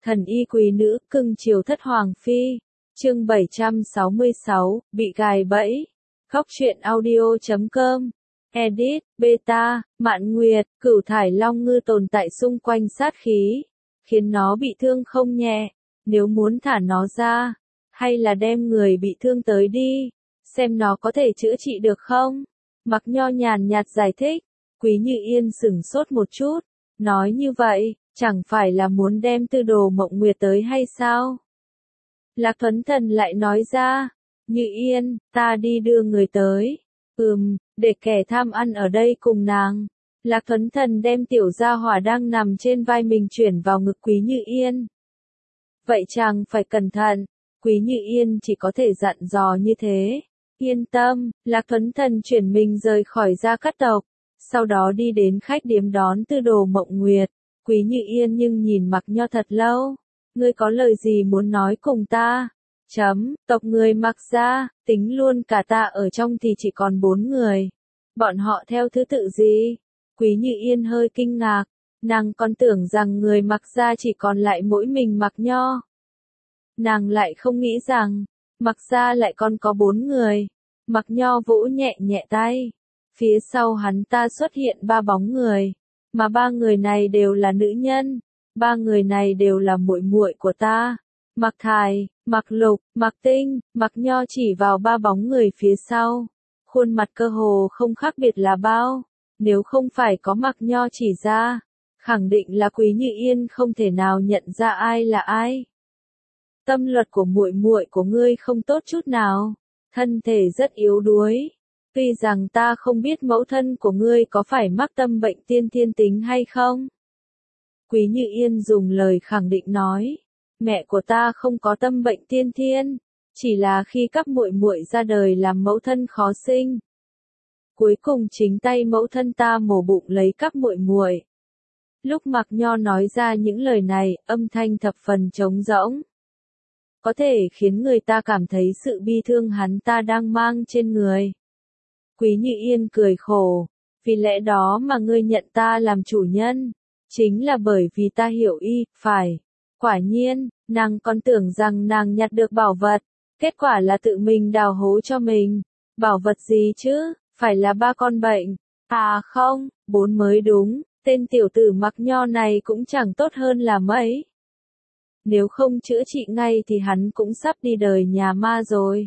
Thần y quý nữ, cưng chiều thất hoàng phi. Chương 766, bị gài bẫy. Góc truyện audio.com. Edit, beta, Mạn Nguyệt, Cửu Thải Long Ngư tồn tại xung quanh sát khí, khiến nó bị thương không nhẹ. Nếu muốn thả nó ra, hay là đem người bị thương tới đi, xem nó có thể chữa trị được không? Mặc Nho nhàn nhạt giải thích. Quý Như Yên sửng sốt một chút, nói như vậy, chẳng phải là muốn đem Tư Đồ Mộng Nguyệt tới hay sao? Lạc Thuấn Thần lại nói ra, Như Yên, ta đi đưa người tới. Để kẻ tham ăn ở đây cùng nàng. Lạc Thuấn Thần đem tiểu gia hỏa đang nằm trên vai mình chuyển vào ngực Quý Như Yên. Vậy chàng phải cẩn thận, Quý Như Yên chỉ có thể dặn dò như thế. Yên tâm, Lạc Thuấn Thần chuyển mình rời khỏi Gia Cát tộc, sau đó đi đến khách điếm đón Tư Đồ Mộng Nguyệt. Quý Như Yên nhưng nhìn Mặc Nho thật lâu. Ngươi có lời gì muốn nói cùng ta? Tộc người Mặc gia, tính luôn cả ta ở trong thì chỉ còn 4 người. Bọn họ theo thứ tự gì? Quý Như Yên hơi kinh ngạc, nàng còn tưởng rằng người Mặc gia chỉ còn lại mỗi mình Mặc Nho. Nàng lại không nghĩ rằng, Mặc gia lại còn có 4 người. Mặc Nho vỗ nhẹ nhẹ tay. Phía sau hắn ta xuất hiện 3 bóng người, mà 3 người này đều là nữ nhân. 3 người này đều là muội muội của ta. Mặc Thải, Mặc Lục, Mặc Tinh. Mặc Nho chỉ vào 3 bóng người phía sau. Khuôn mặt cơ hồ không khác biệt là bao. Nếu không phải có Mặc Nho chỉ ra, khẳng định là Quý Như Yên không thể nào nhận ra ai là ai. Tâm luật của muội muội của ngươi không tốt chút nào, thân thể rất yếu đuối. Tuy rằng ta không biết mẫu thân của ngươi có phải mắc tâm bệnh tiên thiên tính hay không. Quý Như Yên dùng lời khẳng định nói, mẹ của ta không có tâm bệnh tiên thiên, chỉ là khi các muội muội ra đời làm mẫu thân khó sinh. Cuối cùng chính tay mẫu thân ta mổ bụng lấy các muội muội. Lúc Mặc Nho nói ra những lời này, âm thanh thập phần trống rỗng, có thể khiến người ta cảm thấy sự bi thương hắn ta đang mang trên người. Quý Như Yên cười khổ, vì lẽ đó mà ngươi nhận ta làm chủ nhân, chính là bởi vì ta hiểu y, phải. Quả nhiên, nàng còn tưởng rằng nàng nhặt được bảo vật, kết quả là tự mình đào hố cho mình. Bảo vật gì chứ, phải là 3 con bệnh. À không, 4 mới đúng, tên tiểu tử Mặc Nho này cũng chẳng tốt hơn là mấy. Nếu không chữa trị ngay thì hắn cũng sắp đi đời nhà ma rồi.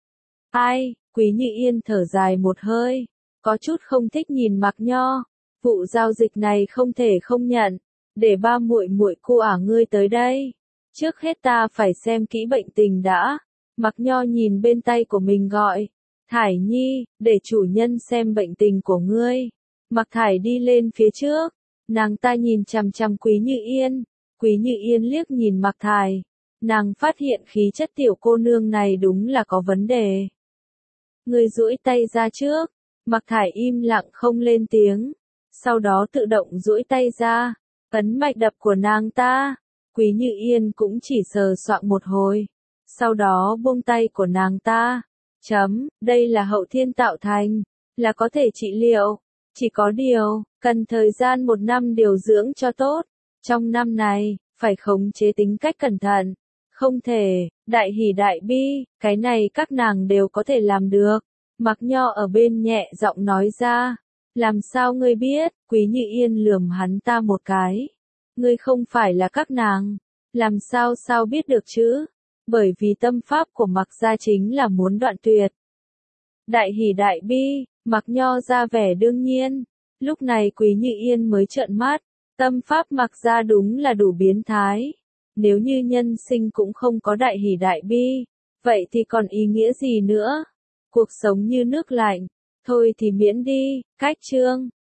Ai, Quý Như Yên thở dài một hơi, có chút không thích nhìn Mặc Nho. Vụ giao dịch này không thể không nhận, để 3 muội muội cô ả ngươi tới đây. Trước hết ta phải xem kỹ bệnh tình đã. Mặc Nho nhìn bên tay của mình gọi, Thải Nhi, để chủ nhân xem bệnh tình của ngươi. Mặc Thải đi lên phía trước, nàng ta nhìn chằm chằm Quý Như Yên. Quý Như Yên liếc nhìn Mặc Thải, nàng phát hiện khí chất tiểu cô nương này đúng là có vấn đề. Ngươi duỗi tay ra trước. Mặc Thải im lặng không lên tiếng, sau đó tự động duỗi tay ra, ấn mạch đập của nàng ta. Quý Như Yên cũng chỉ sờ soạng một hồi, sau đó buông tay của nàng ta. Đây là hậu thiên tạo thành, là có thể trị liệu, chỉ có điều, cần thời gian 1 năm điều dưỡng cho tốt. Trong năm này, phải khống chế tính cách cẩn thận, không thể, đại hỉ đại bi, cái này các nàng đều có thể làm được. Mặc Nho ở bên nhẹ giọng nói ra, làm sao ngươi biết? Quý Như Yên lườm hắn ta một cái. Ngươi không phải là các nàng, làm sao biết được chứ? Bởi vì tâm pháp của Mặc gia chính là muốn đoạn tuyệt. Đại hỉ đại bi, Mặc Nho ra vẻ đương nhiên. Lúc này Quý Như Yên mới trợn mắt, tâm pháp Mặc gia đúng là đủ biến thái. Nếu như nhân sinh cũng không có đại hỉ đại bi, vậy thì còn ý nghĩa gì nữa? Cuộc sống như nước lạnh, thôi thì miễn đi. Cách chương